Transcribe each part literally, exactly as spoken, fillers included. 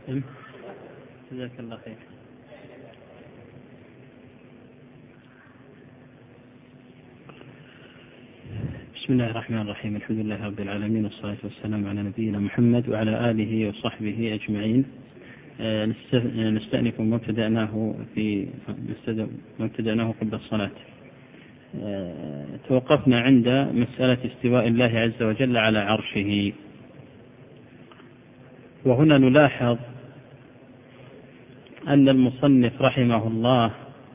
جزاك الله خير. بسم الله الرحمن الرحيم. الحمد لله رب العالمين، والصلاة والسلام على نبينا محمد وعلى آله وصحبه أجمعين. نستأنف ما ابتدأناه في ما ابتدأناه قبل الصلاة. توقفنا عند مسألة استواء الله عز وجل على عرشه، وهنا نلاحظ أن المصنف رحمه الله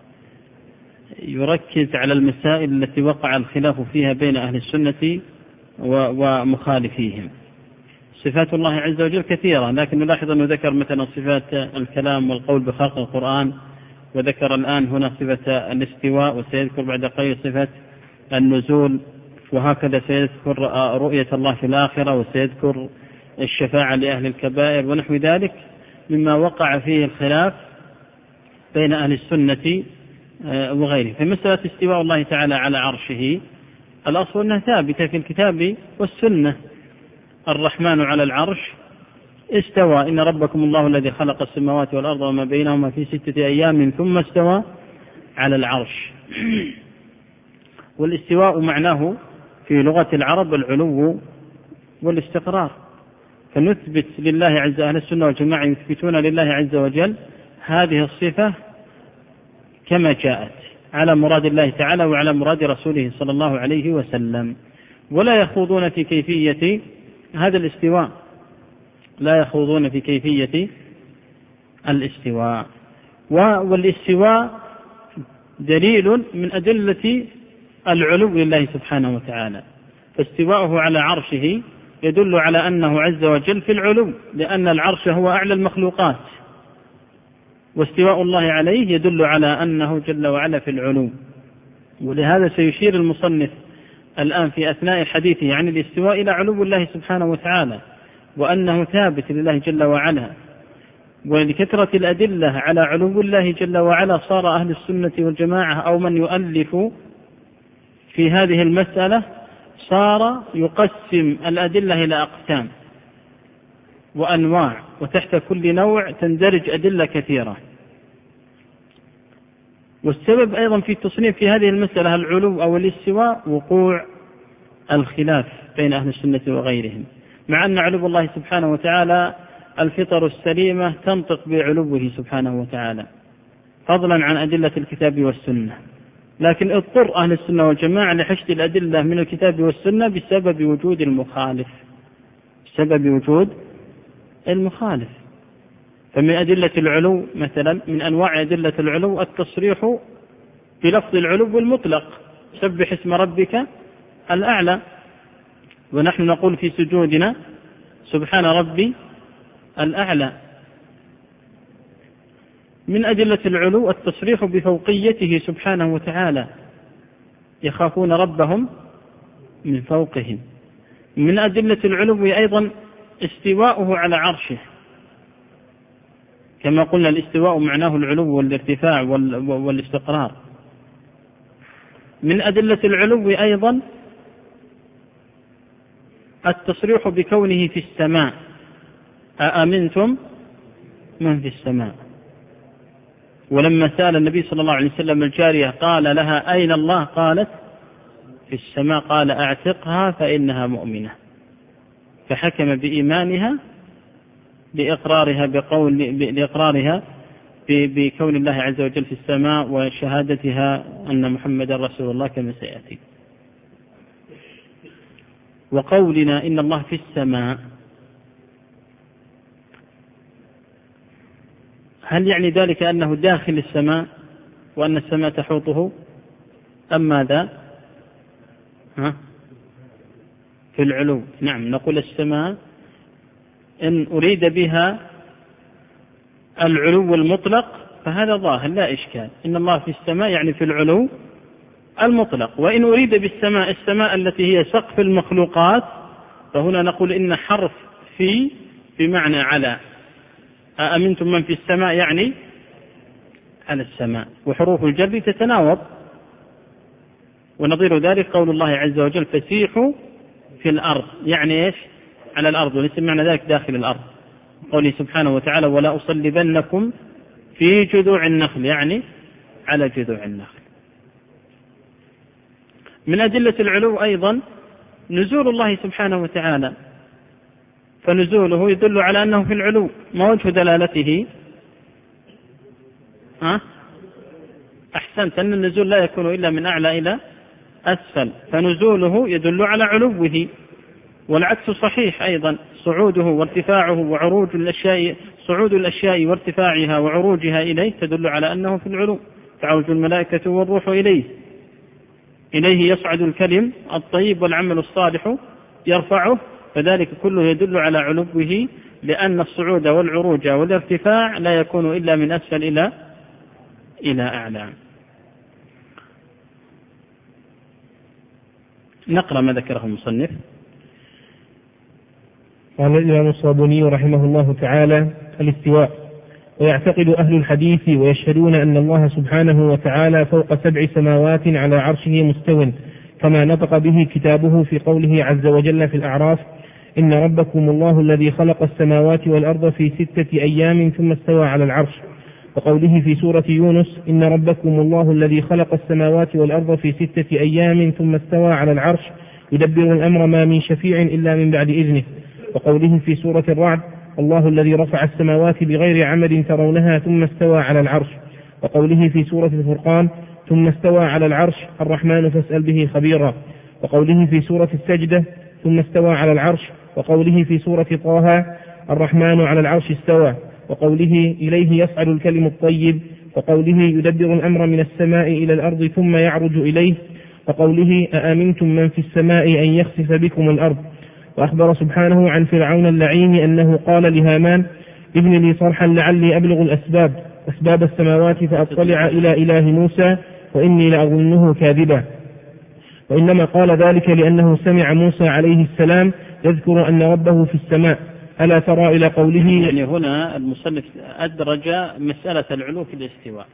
يركز على المسائل التي وقع الخلاف فيها بين أهل السنة ومخالفيهم. صفات الله عز وجل كثيرة، لكن نلاحظ أنه ذكر مثلا صفات الكلام والقول بخلق القرآن، وذكر الآن هنا صفة الاستواء، وسيذكر بعد قليل صفة النزول، وهكذا سيذكر رؤية الله في الآخرة، وسيذكر الشفاعة لأهل الكبائر ونحو ذلك مما وقع فيه الخلاف بين أهل السنة وغيره. في مسألة استواء الله تعالى على عرشه، الأصل أنها ثابتة في الكتاب والسنة. الرحمن على العرش استوى، إن ربكم الله الذي خلق السماوات والأرض وما بينهما في ستة أيام ثم استوى على العرش. والاستواء معناه في لغة العرب العلو والاستقرار، فنثبت لله عز وجل، أهل السنة والجماعة يثبتون لله عز وجل هذه الصفة كما جاءت على مراد الله تعالى وعلى مراد رسوله صلى الله عليه وسلم، ولا يخوضون في كيفية هذا الاستواء، لا يخوضون في كيفية الاستواء. والاستواء دليل من أدلة العلو لله سبحانه وتعالى، فاستواءه على عرشه يدل على أنه عز وجل في العلو، لأن العرش هو أعلى المخلوقات، واستواء الله عليه يدل على أنه جل وعلا في العلو. ولهذا سيشير المصنف الآن في أثناء حديثه عن الاستواء إلى علو الله سبحانه وتعالى، وأنه ثابت لله جل وعلا. ولكثرة الأدلة على علو الله جل وعلا صار أهل السنة والجماعة أو من يؤلف في هذه المسألة صار يقسم الأدلة إلى أقسام وأنواع، وتحت كل نوع تندرج أدلة كثيرة. والسبب أيضا في التصنيف في هذه المسألة العلو أو الاستواء وقوع الخلاف بين أهل السنة وغيرهم، مع أن علو الله سبحانه وتعالى الفطر السليمة تنطق بعلوه سبحانه وتعالى فضلا عن أدلة الكتاب والسنة، لكن اضطر أهل السنة والجماعة لحشد الأدلة من الكتاب والسنة بسبب وجود المخالف بسبب وجود المخالف. فمن أدلة العلو مثلا، من أنواع أدلة العلو التصريح بلفظ العلو المطلق، سبح اسم ربك الأعلى، ونحن نقول في سجودنا سبحان ربي الأعلى. من أدلة العلو التصريح بفوقيته سبحانه وتعالى، يخافون ربهم من فوقهم. من أدلة العلو أيضا استواؤه على عرشه، كما قلنا الاستواء معناه العلو والارتفاع والاستقرار. من أدلة العلو أيضا التصريح بكونه في السماء، أأمنتم من في السماء. ولما سأل النبي صلى الله عليه وسلم الجارية قال لها أين الله؟ قالت في السماء، قال أعتقها فإنها مؤمنة، فحكم بإيمانها بإقرارها بقول لإقرارها بكون الله عز وجل في السماء وشهادتها أن محمد رسول الله كما سيأتي. وقولنا إن الله في السماء، هل يعني ذلك أنه داخل السماء وأن السماء تحوطه أم ماذا؟ ها؟ في العلو. نعم، نقول السماء إن أريد بها العلو المطلق فهذا ظاهر لا إشكال، إن الله في السماء يعني في العلو المطلق. وإن أريد بالسماء السماء التي هي سقف المخلوقات فهنا نقول إن حرف في بمعنى على، أأمنتم من في السماء يعني على السماء، وحروف الجر تتناوب. ونظير ذلك قول الله عز وجل فسيحوا في الأرض، يعني إيش؟ على الأرض، وليس معنى ذلك داخل الأرض. قوله سبحانه وتعالى ولا أصلبنكم في جذوع النخل، يعني على جذوع النخل. من أدلة العلو أيضا نزول الله سبحانه وتعالى، فنزوله يدل على أنه في العلو. ما وجه دلالته؟ أه؟ أحسنت، أن النزول لا يكون إلا من أعلى إلى أسفل، فنزوله يدل على علوه. والعكس صحيح أيضا، صعوده وارتفاعه وعروج الأشياء، صعود الأشياء وارتفاعها وعروجها إليه تدل على أنه في العلو. تعرج الملائكة والروح إليه، إليه يصعد الكلم الطيب والعمل الصالح يرفعه، فذلك كله يدل على علوه، لأن الصعود والعروج والارتفاع لا يكون إلا من أسفل إلى إلى أعلى. نقرأ ما ذكره المصنف. قال الإمام الصابوني رحمه الله تعالى: الاستواء. ويعتقد أهل الحديث ويشهدون أن الله سبحانه وتعالى فوق سبع سماوات على عرشه مستو، كما نطق به كتابه في قوله عز وجل في الأعراف: إن ربكم الله الذي خلق السماوات والأرض في ستة أيام ثم استوى على العرش. وقوله في سورة يونس: إن ربكم الله الذي خلق السماوات والأرض في ستة أيام ثم استوى على العرش يدبر الأمر ما من شفيع إلا من بعد إذنه. وقوله في سورة الرعد: الله الذي رفع السماوات بغير عمد ترونها ثم استوى على العرش. وقوله في سورة الفرقان: ثم استوى على العرش الرحمن فاسأل به خبيرا. وقوله في سورة السجدة: ثم استوى على العرش. وقوله في سورة طه: الرحمن على العرش استوى. وقوله: إليه يصعد الكلم الطيب. وقوله: يدبر الأمر من السماء إلى الأرض ثم يعرج إليه. وقوله: أأمنتم من في السماء أن يخسف بكم الأرض. وأخبر سبحانه عن فرعون اللعين أنه قال لهامان: ابن لي صرحا لعلي أبلغ الأسباب أسباب السماوات فأطلع إلى إله موسى وإني لأظنه كاذبا. وإنما قال ذلك لأنه سمع موسى عليه السلام يذكر أن ربه في السماء. ألا ترى إلى قوله. يعني هنا المصنف أدرج مسألة العلو في الاستواء،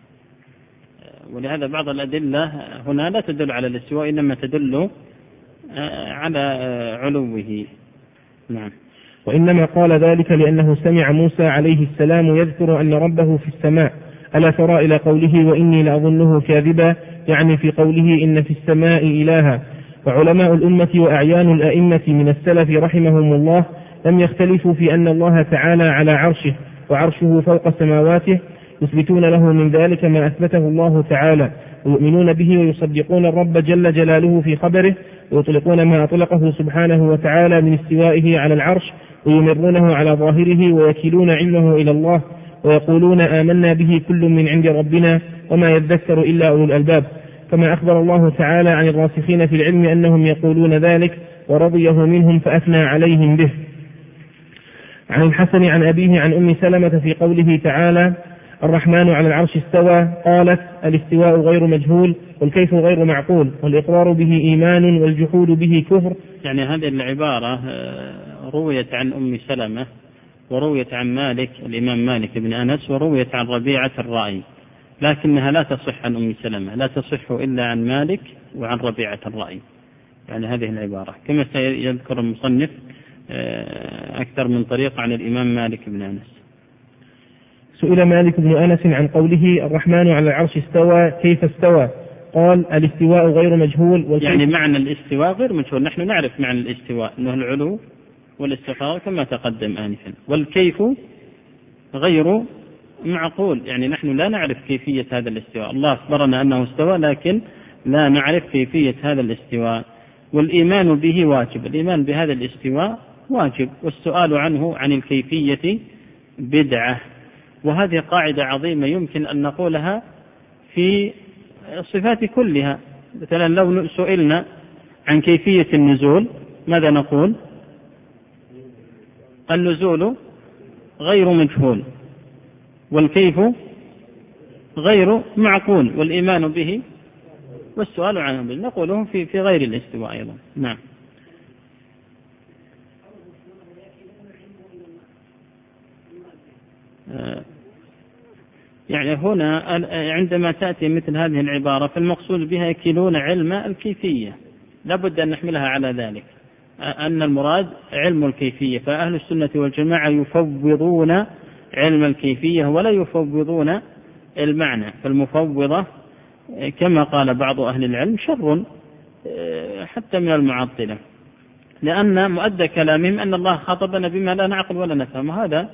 ولهذا بعض الأدلة هنا لا تدل على الاستواء، إنما تدل على علوه. نعم. وإنما قال ذلك لأنه سمع موسى عليه السلام يذكر أن ربه في السماء. ألا ترى إلى قوله: وإني لأظنه كاذبا، يعني في قوله إن في السماء إلها. وعلماء الأمة وأعيان الأئمة من السلف رحمهم الله لم يختلفوا في أن الله تعالى على عرشه وعرشه فوق سماواته، يثبتون له من ذلك ما أثبته الله تعالى، ويؤمنون به ويصدقون الرب جل جلاله في خبره، ويطلقون ما أطلقه سبحانه وتعالى من استوائه على العرش، ويمرونه على ظاهره، ويكلون علمه إلى الله، ويقولون آمنا به كل من عند ربنا وما يذكر إلا أولو الألباب، كما أخبر الله تعالى عن الراسخين في العلم أنهم يقولون ذلك ورضيه منهم فأثنى عليهم به. عن الحسن عن أبيه عن أم سلمة في قوله تعالى: الرحمن على العرش استوى، قالت: الاستواء غير مجهول والكيف غير معقول والإقرار به إيمان والجحود به كفر. يعني هذه العبارة رويت عن أم سلمة ورويت عن مالك الإمام مالك بن أنس ورويت عن ربيعة الرأي، لكنها لا تصح عن أم سلمة، لا تصح إلا عن مالك وعن ربيعة الرأي. يعني هذه العبارة كما سيذكر المصنف أكثر من طريق عن الإمام مالك بن أنس. سئل مالك بن أنس عن قوله: الرحمن على العرش استوى، كيف استوى؟ قال: الاستواء غير مجهول. يعني معنى الاستواء غير مجهول، نحن نعرف معنى الاستواء أنه العلو والاستقرار كما تقدم آنفا، والكيف غير معقول، يعني نحن لا نعرف كيفية هذا الاستواء. الله أخبرنا أنه استوى لكن لا نعرف كيفية هذا الاستواء، والإيمان به واجب، الإيمان بهذا الاستواء واجب، والسؤال عنه عن الكيفية بدعة. وهذه قاعدة عظيمة يمكن أن نقولها في الصفات كلها. مثلا لو سئلنا عن كيفية النزول ماذا نقول؟ النزول غير مجهول والكيف غير معقول والإيمان به والسؤال عنه به، نقوله في في غير الاستواء أيضا. نعم. يعني هنا عندما تأتي مثل هذه العبارة فالمقصود بها يكلون علم الكيفية، لا بد أن نحملها على ذلك، أن المراد علم الكيفية، فأهل السنة والجماعة يفوضون علم الكيفية ولا يفوضون المعنى. فالمفوضة كما قال بعض أهل العلم شر حتى من المعطلة، لأن مؤدى كلامهم أن الله خاطبنا بما لا نعقل ولا نفهم، هذا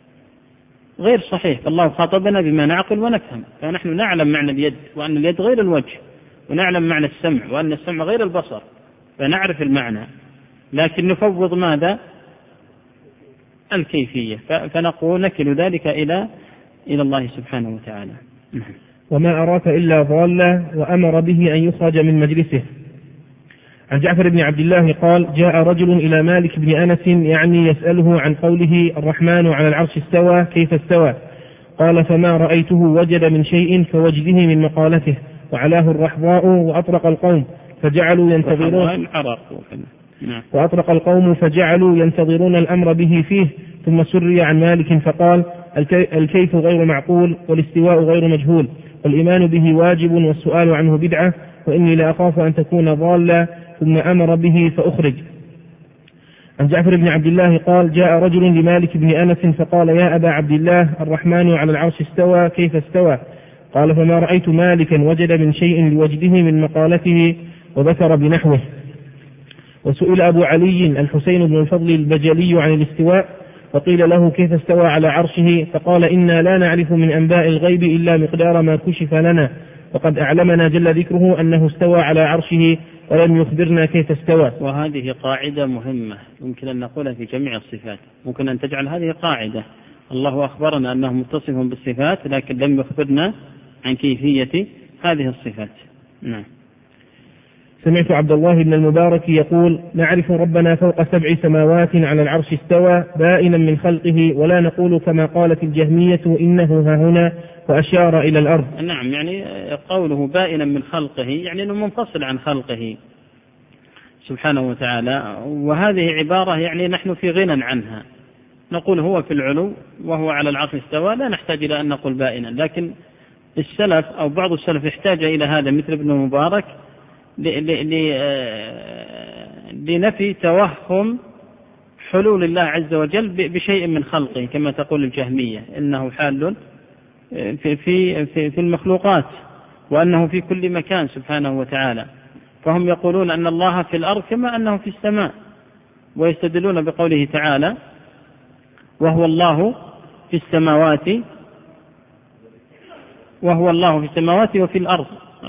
غير صحيح. فالله خاطبنا بما نعقل ونفهم، فنحن نعلم معنى اليد وأن اليد غير الوجه، ونعلم معنى السمع وأن السمع غير البصر، فنعرف المعنى، لكن نفوض ماذا؟ الكيفية. فنقول نكل ذلك إلى إلى الله سبحانه وتعالى. وما أراك إلا ضالة وأمر به أن يخرج من مجلسه. عن جعفر بن عبد الله قال: جاء رجل إلى مالك بن أنس يعني يسأله عن قوله الرحمن على العرش استوى كيف استوى؟ قال: فما رأيته وجد من شيء كوجده من مقالته، وعلاه الرحضاء وأطرق القوم فجعلوا ينتظرون وأطرق القوم فجعلوا ينتظرون الأمر به فيه. ثم سري عن مالك فقال: الكيف غير معقول، والاستواء غير مجهول، والإيمان به واجب، والسؤال عنه بدعة، وإني لأخاف أن تكون ضالة. ثم أمر به فأخرج. عن جعفر بن عبد الله قال: جاء رجل لمالك بن أنس فقال: يا أبا عبد الله، الرحمن على العرش استوى كيف استوى؟ قال: فما رأيت مالكا وجد من شيء لوجده من مقالته، وذكر بنحوه. وسئل أبو علي الحسين بن الفضل البجلي عن الاستواء، فقيل له: كيف استوى على عرشه؟ فقال: إنا لا نعرف من أنباء الغيب إلا مقدار ما كشف لنا، وقد أعلمنا جل ذكره أنه استوى على عرشه ولم يخبرنا كيف استوى. وهذه قاعدة مهمة يمكن أن نقولها في جميع الصفات، ممكن أن تجعل هذه قاعدة: الله أخبرنا أنه متصف بالصفات لكن لم يخبرنا عن كيفية هذه الصفات. نعم. سمعت عبد الله بن المبارك يقول: نعرف ربنا فوق سبع سماوات على العرش استوى بائنا من خلقه، ولا نقول كما قالت الجهمية إنه ها هنا، وأشار إلى الأرض. نعم، يعني قوله بائنا من خلقه يعني أنه منفصل عن خلقه سبحانه وتعالى، وهذه عبارة يعني نحن في غنى عنها، نقول هو في العلو وهو على العرش استوى، لا نحتاج إلى أن نقول بائنا. لكن السلف أو بعض السلف احتاج إلى هذا مثل ابن المبارك لنفي توهم حلول الله عز وجل بشيء من خلقه، كما تقول الجهمية إنه حال في, في, في, في المخلوقات وأنه في كل مكان سبحانه وتعالى. فهم يقولون أن الله في الأرض كما أنه في السماء، ويستدلون بقوله تعالى: وهو الله في السماوات وهو الله في السماوات وفي الأرض،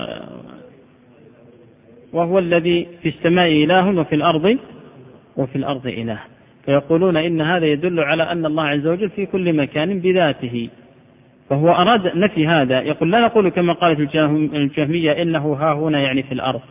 وهو الذي في السماء إله وفي الأرض وفي الأرض إله. فيقولون إن هذا يدل على أن الله عز وجل في كل مكان بذاته، فهو أراد نفي هذا. يقول: لا نقول كما قالت الجهمية إنه ها هنا يعني في الأرض،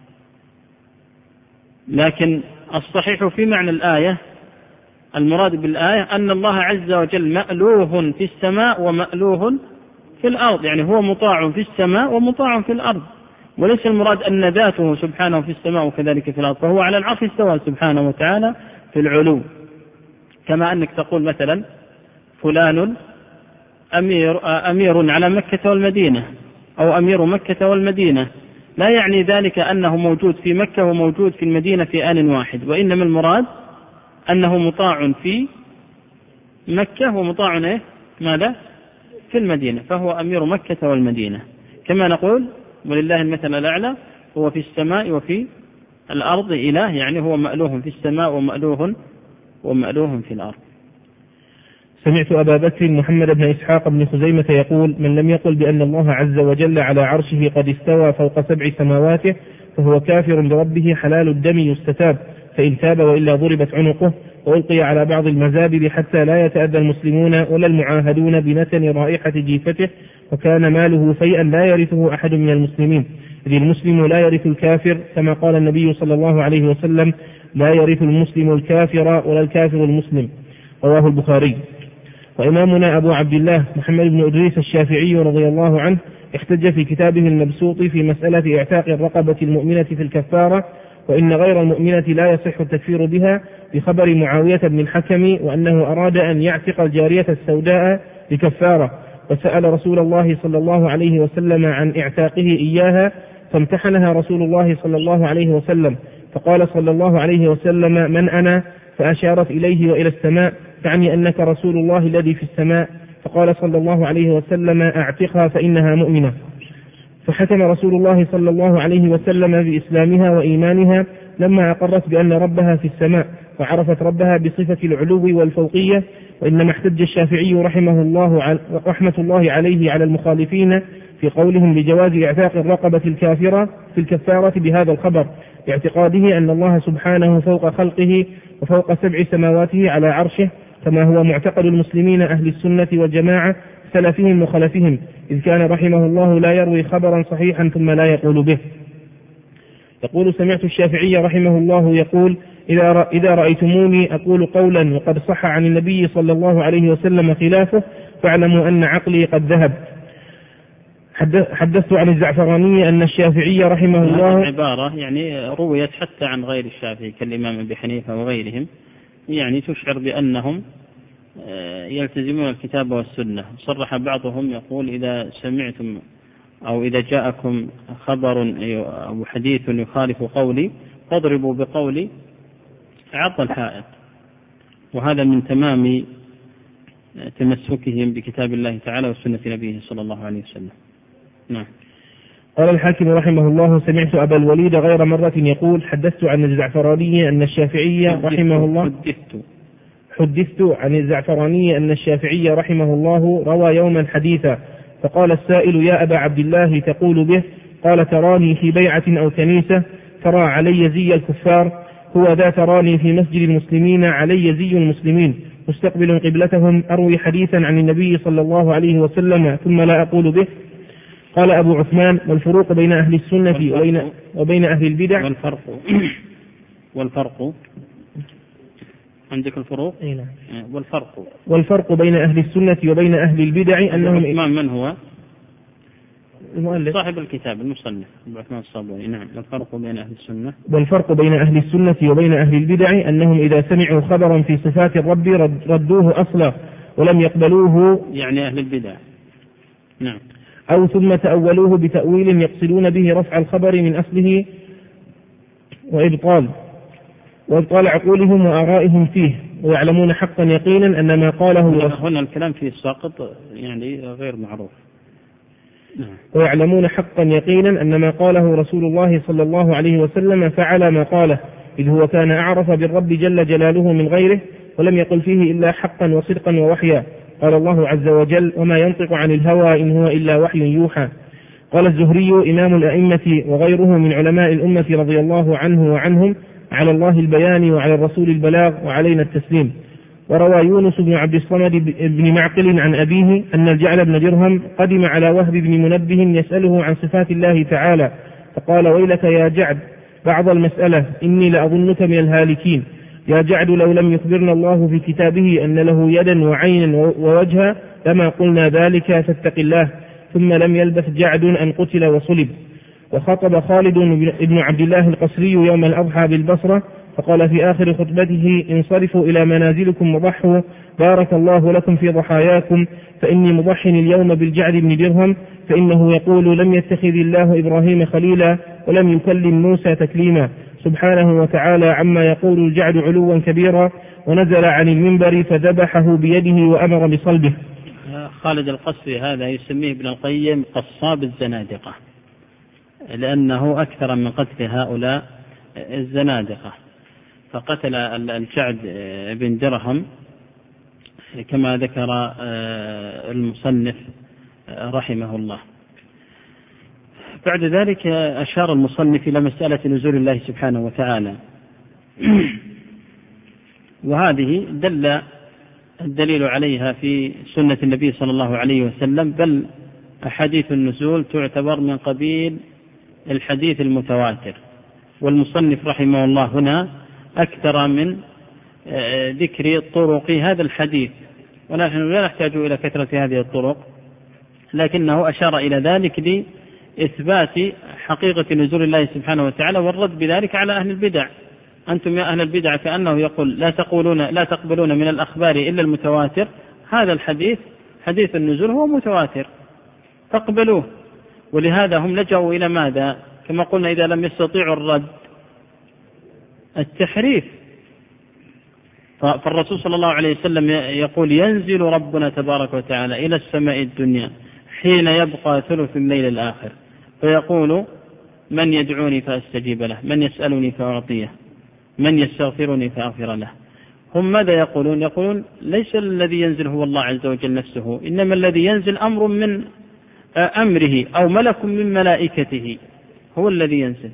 لكن الصحيح في معنى الآية، المراد بالآية أن الله عز وجل مألوه في السماء ومألوه في الأرض، يعني هو مطاع في السماء ومطاع في الأرض، وليس المراد أن ذاته سبحانه في السماء وكذلك في الأرض. فهو على العرش استوى سبحانه وتعالى في العلو، كما أنك تقول مثلا فلان أمير, أمير على مكة والمدينة، أو أمير مكة والمدينة، لا يعني ذلك أنه موجود في مكة وموجود في المدينة في آن واحد، وإنما المراد أنه مطاع في مكة ومطاع إيه؟ ماذا؟ في المدينة، فهو أمير مكة والمدينة. كما نقول ولله المثل الأعلى، هو في السماء وفي الأرض إله، يعني هو مألوه في السماء ومألوه ومألوه في الأرض. سمعت أبا بكر محمد بن إسحاق بن خزيمة يقول: من لم يقل بأن الله عز وجل على عرشه قد استوى فوق سبع سماواته فهو كافر بربه حلال الدم يستتاب، فإن تاب وإلا ضربت عنقه وألقي على بعض المزابل حتى لا يتأذى المسلمون ولا المعاهدون بنتن رائحة جيفته، وكان ماله فيئا لا يرثه أحد من المسلمين، إذ المسلم لا يرث الكافر، كما قال النبي صلى الله عليه وسلم: لا يرث المسلم الكافر ولا الكافر المسلم. رواه البخاري. وإمامنا أبو عبد الله محمد بن إدريس الشافعي رضي الله عنه احتج في كتابه المبسوط في مسألة اعتاق الرقبة المؤمنة في الكفارة، وإن غير المؤمنة لا يصح التكفير بها، بخبر معاوية بن الحكم وأنه أراد أن يعتق الجارية السوداء بكفارة، وسأل رسول الله صلى الله عليه وسلم عن اعتاقه إياها، فامتحنها رسول الله صلى الله عليه وسلم، فقال صلى الله عليه وسلم: من أنا؟ فأشارت إليه وإلى السماء، تعني أنك رسول الله الذي في السماء. فقال صلى الله عليه وسلم: أعتقها فإنها مؤمنة. فحكم رسول الله صلى الله عليه وسلم بإسلامها وإيمانها لما أقرت بأن ربها في السماء وعرفت ربها بصفة العلو والفوقية. وإنما احتج الشافعي رحمه الله رحمة الله عليه على المخالفين في قولهم بجواز إعتاق الرقبة الكافرة في الكفارة بهذا الخبر، باعتقاده أن الله سبحانه فوق خلقه وفوق سبع سماواته على عرشه، كما هو معتقد المسلمين أهل السنة والجماعة سلفهم وخلفهم، إذ كان رحمه الله لا يروي خبرا صحيحا ثم لا يقول به. يقول: سمعت الشافعي رحمه الله يقول: إذا رأيتموني أقول قولا وقد صح عن النبي صلى الله عليه وسلم خلافه فاعلموا أن عقلي قد ذهب. حدثت عن الزعفراني أن الشافعي رحمه الله عبارة يعني رويت حتى عن غير الشافعي كالإمام أبي حنيفة وغيرهم، يعني تشعر بأنهم يلتزمون الكتاب والسنة. صرح بعضهم يقول: إذا سمعتم أو إذا جاءكم خبر أو حديث يخالف قولي فاضربوا بقولي عط الحائط. وهذا من تمام تمسكهم بكتاب الله تعالى وسنة نبيه صلى الله عليه وسلم. نعم. قال الحاكم رحمه الله: سمعت أبا الوليد غير مرة يقول: حدثت عن الزعفراني أن الشافعي رحمه الله حدثت حدثت عن الزعفراني أن الشافعي رحمه الله روى يوما حديثا، فقال السائل: يا أبا عبد الله تقول به؟ قال: تراني في بيعة أو كنيسة ترى علي زي الكفار، هو ذا تراني في مسجد المسلمين علي زي المسلمين مستقبل قبلتهم، أروي حديثا عن النبي صلى الله عليه وسلم ثم لا أقول به. قال أبو عثمان: والفروق بين أهل السنة وبين, وبين أهل البدع. والفرق والفرق عندك الفروق؟ نعم. والفرق والفرق بين أهل السنة وبين أهل البدع أنهم. أبو عثمان من هو؟ المؤلف صاحب الكتاب المصنف أبو عثمان الصابوني. نعم. والفرق بين أهل السنة والفرق بين أهل السنة وبين أهل البدع أنهم إذا سمعوا خبرا في صفات الرب ردوه أصلا ولم يقبلوه، يعني أهل البدع. نعم. أو ثم تأولوه بتأويل يقصدون به رفع الخبر من أصله وإبطال وإبطال عقولهم وآرائهم فيه، ويعلمون حقا يقينا أن ما قاله هنا الكلام فيه الساقط يعني غير معروف. ويعلمون حقا يقينا أن ما قاله رسول الله صلى الله عليه وسلم فعل ما قاله، إذ هو كان أعرف بالرب جل جلاله من غيره، ولم يقل فيه إلا حقا وصدقا ووحيا. قال الله عز وجل: وما ينطق عن الهوى إن هو إلا وحي يوحى. قال الزهري إمام الأئمة وغيره من علماء الأمة رضي الله عنه وعنهم: على الله البيان وعلى الرسول البلاغ وعلينا التسليم. وروى يونس بن عبد الصمد بن معقل عن أبيه أن الجعل بن درهم قدم على وهب بن منبه يسأله عن صفات الله تعالى، فقال: ويلك يا جعد بعض المسألة إني لأظنك من الهالكين. يا جعد لو لم يخبرنا الله في كتابه أن له يدا وعينا ووجها لما قلنا ذلك، فاتق الله. ثم لم يلبث جعد أن قتل وصلب. وخطب خالد بن عبد الله القصري يوم الأضحى بالبصرة فقال في آخر خطبته: انصرفوا إلى منازلكم وضحوا، بارك الله لكم في ضحاياكم، فإني مضح اليوم بالجعد بن درهم، فإنه يقول: لم يتخذ الله إبراهيم خليلا ولم يكلم موسى تكليما، سبحانه وتعالى عما يقول الجعد علوا كبيرا. ونزل عن المنبر فذبحه بيده وأمر بصلبه. خالد القصري هذا يسميه ابن القيم قصاب الزنادقة، لأنه أكثر من قتل هؤلاء الزنادقة، فقتل الجعد بن درهم كما ذكر المصنف رحمه الله. بعد ذلك أشار المصنف إلى مسألة نزول الله سبحانه وتعالى، وهذه دل الدليل عليها في سنة النبي صلى الله عليه وسلم، بل أحاديث النزول تعتبر من قبيل الحديث المتواتر. والمصنف رحمه الله هنا أكثر من ذكر طرق هذا الحديث، ونحن لا نحتاج إلى كثرة هذه الطرق، لكنه أشار إلى ذلك لإثبات حقيقة نزول الله سبحانه وتعالى والرد بذلك على أهل البدع. أنتم يا أهل البدع كأنه يقول: لا تقولون لا تقبلون من الأخبار إلا المتواتر. هذا الحديث حديث النزول هو متواتر تقبلوه. ولهذا هم لجأوا إلى ماذا؟ كما قلنا: إذا لم يستطيعوا الرد التحريف. فالرسول صلى الله عليه وسلم يقول ينزل ربنا تبارك وتعالى إلى السماء الدنيا حين يبقى ثلث الليل الآخر فيقول من يدعوني فأستجيب له، من يسألني فأعطيه، من يستغفرني فأغفر له. هم ماذا يقولون؟ يقولون ليس الذي ينزل هو الله عز وجل نفسه، إنما الذي ينزل أمر من أمره أو ملك من ملائكته هو الذي ينزل.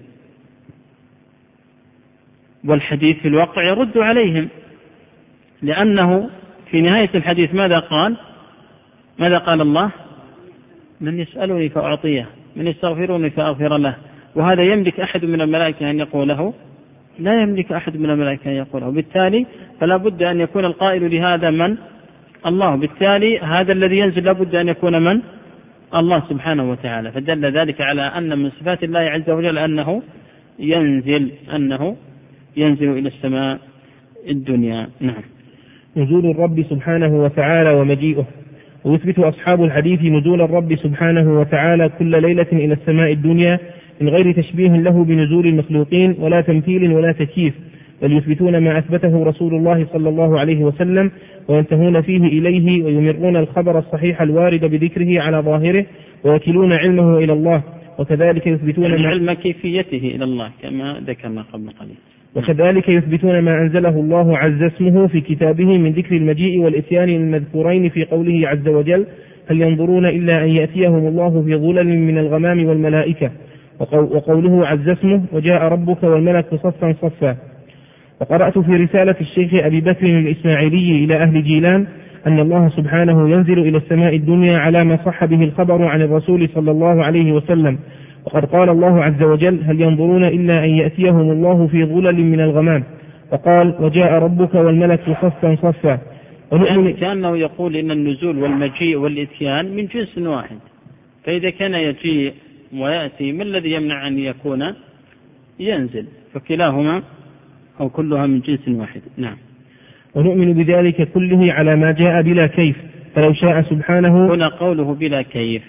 والحديث في الواقع يرد عليهم، لأنه في نهاية الحديث ماذا قال؟ ماذا قال الله؟ من يسألني فأعطيه، من يستغفرني فأغفر له. وهذا يملك أحد من الملائكة أن يقوله؟ لا يملك أحد من الملائكة أن يقوله. بالتالي فلا بد أن يكون القائل لهذا من؟ الله. بالتالي هذا الذي ينزل لا بد أن يكون من؟ الله سبحانه وتعالى. فدل ذلك على أن من صفات الله عز وجل أنه ينزل أنه ينزل إلى السماء الدنيا. نعم. نزول الرب سبحانه وتعالى ومجيئه. ويثبت أصحاب الحديث نزول الرب سبحانه وتعالى كل ليلة إلى السماء الدنيا من غير تشبيه له بنزول المخلوقين ولا تمثيل ولا تكييف، بل يثبتون ما أثبته رسول الله صلى الله عليه وسلم وينتهون فيه إليه ويمرون الخبر الصحيح الوارد بذكره على ظاهره ويكلون علمه إلى الله. وكذلك يثبتون يعني علم كيفيته إلى الله كما ذكرنا قبل قليل. وكذلك يثبتون ما أنزله الله عز اسمه في كتابه من ذكر المجيء والإتيان المذكورين في قوله عز وجل هل ينظرون إلا أن يأتيهم الله في ظلل من الغمام والملائكة، وقوله عز اسمه وجاء ربك والملك صفا صفا. وقرأت في رسالة الشيخ أبي بكر الإسماعيلي إلى أهل جيلان أن الله سبحانه ينزل إلى السماء الدنيا على ما صح به الخبر عن الرسول صلى الله عليه وسلم. وقد قال الله عز وجل هل ينظرون إلا أن يأتيهم الله في ظلل من الغمام، وقال وجاء ربك والملك صفا صفا. يعني كأنه يقول إن النزول والمجيء والإتيان من جنس واحد، فإذا كان يجيء ويأتي ما الذي يمنع أن يكون ينزل؟ فكلاهما أو كلها من جنس واحد. نعم. ونؤمن بذلك كله على ما جاء بلا كيف، فلو شاء سبحانه. هنا قوله بلا كيف،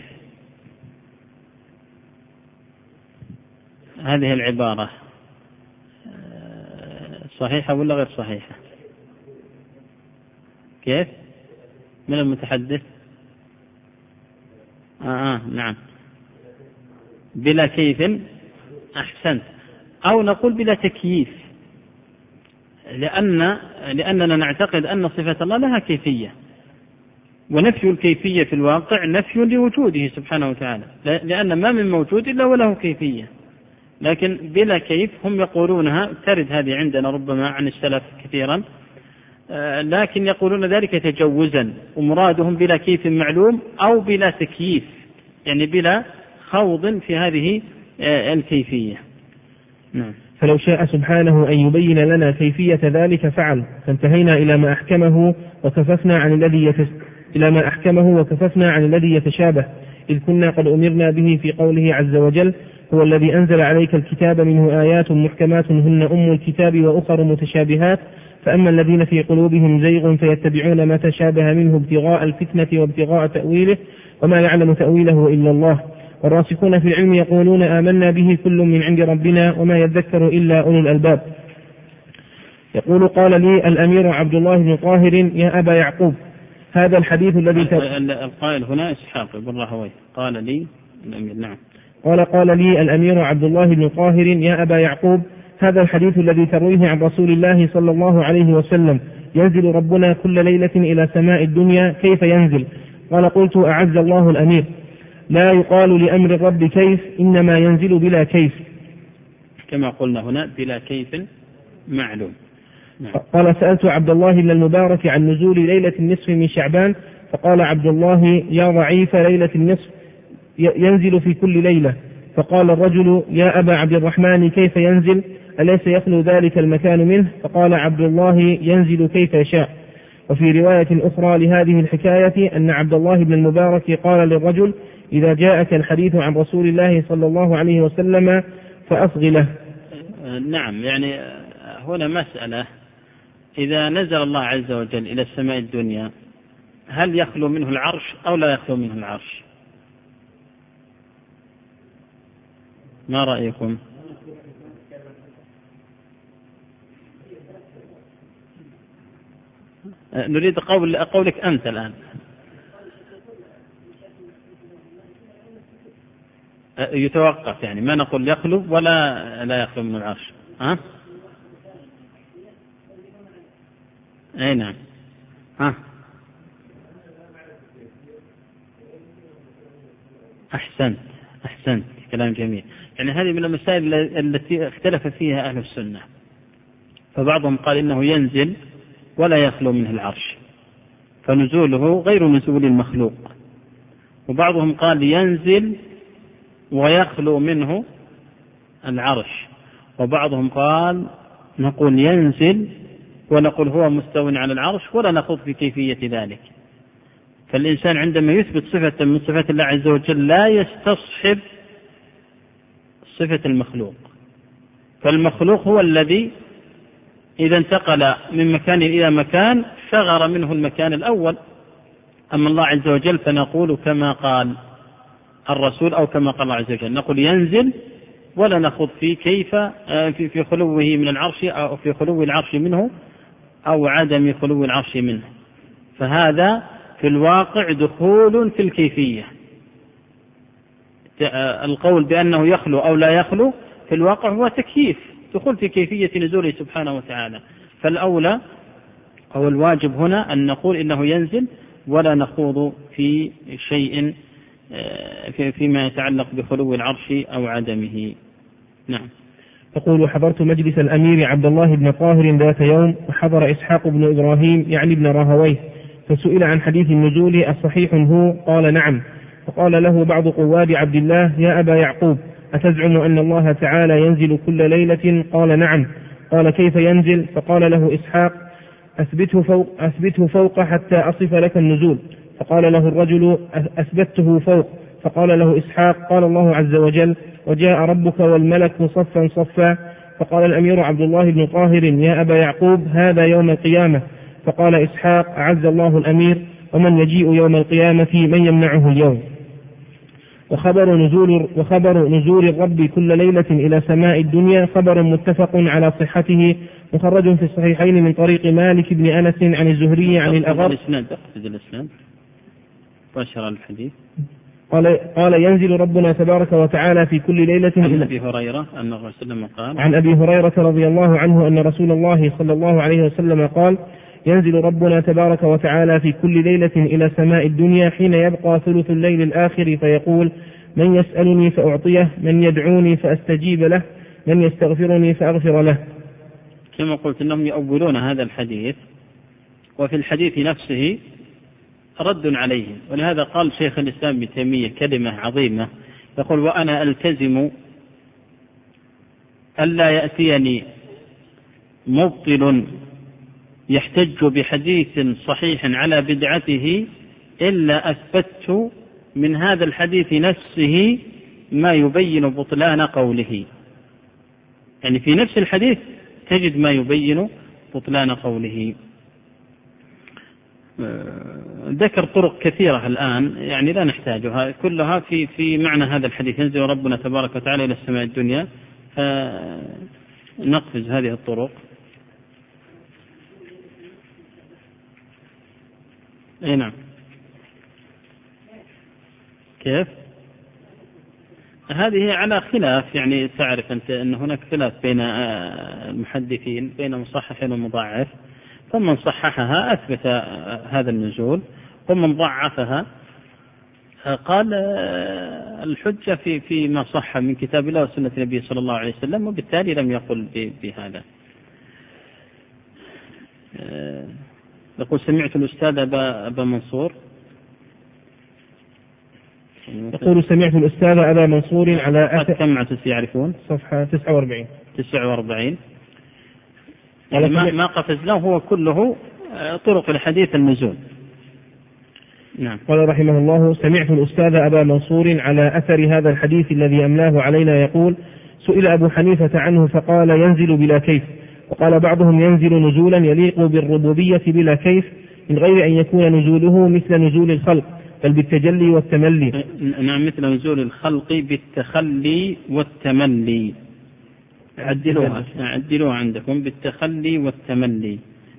هذه العبارة صحيحة ولا غير صحيحة؟ كيف؟ من المتحدث؟ آه, آه نعم بلا كيف، أحسنت. أو نقول بلا تكييف، لأن لأننا نعتقد أن صفة الله لها كيفية، ونفي الكيفية في الواقع نفي لوجوده سبحانه وتعالى، لأن ما من موجود إلا وله كيفية. لكن بلا كيف هم يقولونها، ترد هذه عندنا ربما عن السلف كثيرا، لكن يقولون ذلك تجوزا، ومرادهم بلا كيف معلوم أو بلا تكييف، يعني بلا خوض في هذه الكيفية. نعم. فلو شاء سبحانه أن يبين لنا كيفية ذلك فعل، فانتهينا إلى ما أحكمه وكففنا عن الذي يتس... إلى ما أحكمه وكففنا عن الذي يتشابه، إذ كنا قد أمرنا به في قوله عز وجل هو الذي أنزل عليك الكتاب منه آيات محكمات هن أم الكتاب وأخر متشابهات، فأما الذين في قلوبهم زيغ فيتبعون ما تشابه منه ابتغاء الفتنة وابتغاء تأويله وما يعلم تأويله إلا الله، والراسخون في العلم يقولون آمنا به كل من عند ربنا وما يذكر إلا أولو الألباب. يقول قال لي الأمير عبد الله بن طاهر يا أبا يعقوب هذا الحديث الذي القائل هنا إسحاق بن راهويه قال لي الأمير. نعم. قال قال لي الأمير عبد الله بن طاهر يا أبا يعقوب هذا الحديث الذي ترويه عن رسول الله صلى الله عليه وسلم ينزل ربنا كل ليلة إلى سماء الدنيا كيف ينزل؟ قال قلت أعز الله الأمير لا يقال لأمر الرب كيف، إنما ينزل بلا كيف، كما قلنا هنا بلا كيف معلوم. نعم. قال سألت عبد الله بن المبارك عن نزول ليلة النصف من شعبان، فقال عبد الله يا ضعيف ليلة النصف ينزل في كل ليلة. فقال الرجل يا أبا عبد الرحمن كيف ينزل؟ أليس يخلو ذلك المكان منه؟ فقال عبد الله ينزل كيف يشاء. وفي رواية أخرى لهذه الحكاية أن عبد الله بن المبارك قال للرجل إذا جاءك الحديث عن رسول الله صلى الله عليه وسلم فأصغ له. نعم. يعني هنا مسألة، إذا نزل الله عز وجل إلى السماء الدنيا هل يخلو منه العرش أو لا يخلو منه العرش؟ ما رأيكم؟ نريد قول قولك أنت الآن. يتوقف يعني ما نقول يخلو ولا لا يخلو من العرش. ها؟ أي نعم. ها؟ أحسنت أحسنت كلام جميل. يعني هذه من المسائل التي اختلف فيها أهل السنة، فبعضهم قال إنه ينزل ولا يخلو منه العرش، فنزوله غير نزول المخلوق، وبعضهم قال ينزل ويخلو منه العرش، وبعضهم قال نقول ينزل ونقول هو مستو على العرش ولا نخوض في كيفية ذلك. فالإنسان عندما يثبت صفة من صفات الله عز وجل لا يستصحب صفة المخلوق، فالمخلوق هو الذي إذا انتقل من مكان إلى مكان شغر منه المكان الأول. أما الله عز وجل فنقول كما قال الرسول أو كما قال الله عز وجل، نقول ينزل ولا نخوض في كيف في في خلوه من العرش أو في خلو العرش منه أو عدم خلو العرش منه. فهذا في الواقع دخول في الكيفية. القول بأنه يخلو أو لا يخلو في الواقع هو تكييف، دخول في كيفية نزوله سبحانه وتعالى. فالأولى أو الواجب هنا أن نقول إنه ينزل ولا نخوض في شيء فيما يتعلق بخلو العرش أو عدمه. نعم. يقول: حضرت مجلس الأمير عبد الله بن طاهر ذات يوم، وحضر إسحاق بن إبراهيم يعني ابن راهويه، فسئل عن حديث النزول الصحيح هو؟ قال نعم. فقال له بعض قواد عبد الله: يا أبا يعقوب، أتزعم أن الله تعالى ينزل كل ليلة؟ قال نعم. قال: كيف ينزل؟ فقال له إسحاق: أثبته فوق, أثبته فوق حتى أصف لك النزول. فقال له الرجل: أثبته فوق. فقال له إسحاق: قال الله عز وجل: وجاء ربك والملك صفا صفا. فقال الأمير عبد الله بن طاهر: يا أبا يعقوب، هذا يوم القيامة. فقال إسحاق: أعز الله الأمير، ومن يجيء يوم القيامة من يمنعه اليوم؟ وخبر نزول, وخبر نزول الرب كل ليلة إلى سماء الدنيا خبر متفق على صحته، مخرج في الصحيحين من طريق مالك بن أنس عن الزهري عن الأغر. الحديث قال, قال: ينزل ربنا تبارك وتعالى في كل ليلة. عن أبي هريرة أن الرسول قال عن أبي هريرة رضي الله عنه أن رسول الله صلى الله عليه وسلم قال: ينزل ربنا تبارك وتعالى في كل ليلة إلى سماء الدنيا حين يبقى ثلث الليل الآخر فيقول: من يسألني فأعطيه، من يدعوني فأستجيب له، من يستغفرني فأغفر له. كما قلت أنهم يؤولون هذا الحديث، وفي الحديث نفسه رد عليهم، ولهذا قال شيخ الإسلام ابن تيمية كلمة عظيمة، يقول: وأنا ألتزم ألا يأتيني مبطل يحتج بحديث صحيح على بدعته إلا أثبت من هذا الحديث نفسه ما يبين بطلان قوله. يعني في نفس الحديث تجد ما يبين بطلان قوله. ذكر طرق كثيرة الآن يعني لا نحتاجها كلها في في معنى هذا الحديث: ينزل ربنا تبارك وتعالى إلى السماء الدنيا. فنقفز هذه الطرق. اي نعم. كيف؟ هذه على خلاف، يعني تعرف أنت أن هناك خلاف بين المحدثين بين مصحح ومضاعف، فمن صححها أثبت هذا النزول، ومن ضعفها قال الحجة في فيما صح من كتاب الله وسنة النبي صلى الله عليه وسلم، وبالتالي لم يقل بهذا. يقول: سمعت الأستاذ أبا, أبا منصور يقول: سمعت الأستاذ أبا منصور على أثر كم يعرفون صفحة تسعة وأربعين تسعة وأربعين يعني ما, ما قفزناه، هو كله طرق الحديث النزول. نعم. قال رحمه الله: سمعت الأستاذ أبا منصور على أثر هذا الحديث الذي أملاه علينا يقول: سئل أبو حنيفة عنه فقال: ينزل بلا كيف. وقال بعضهم: ينزل نزولا يليق بالربوبية بلا كيف، من غير أن يكون نزوله مثل نزول الخلق، بل بالتجلي والتملي. نعم، مثل نزول الخلق بالتخلي والتملي. عدلوها عدلوها عندكم بالتخلي والتملي،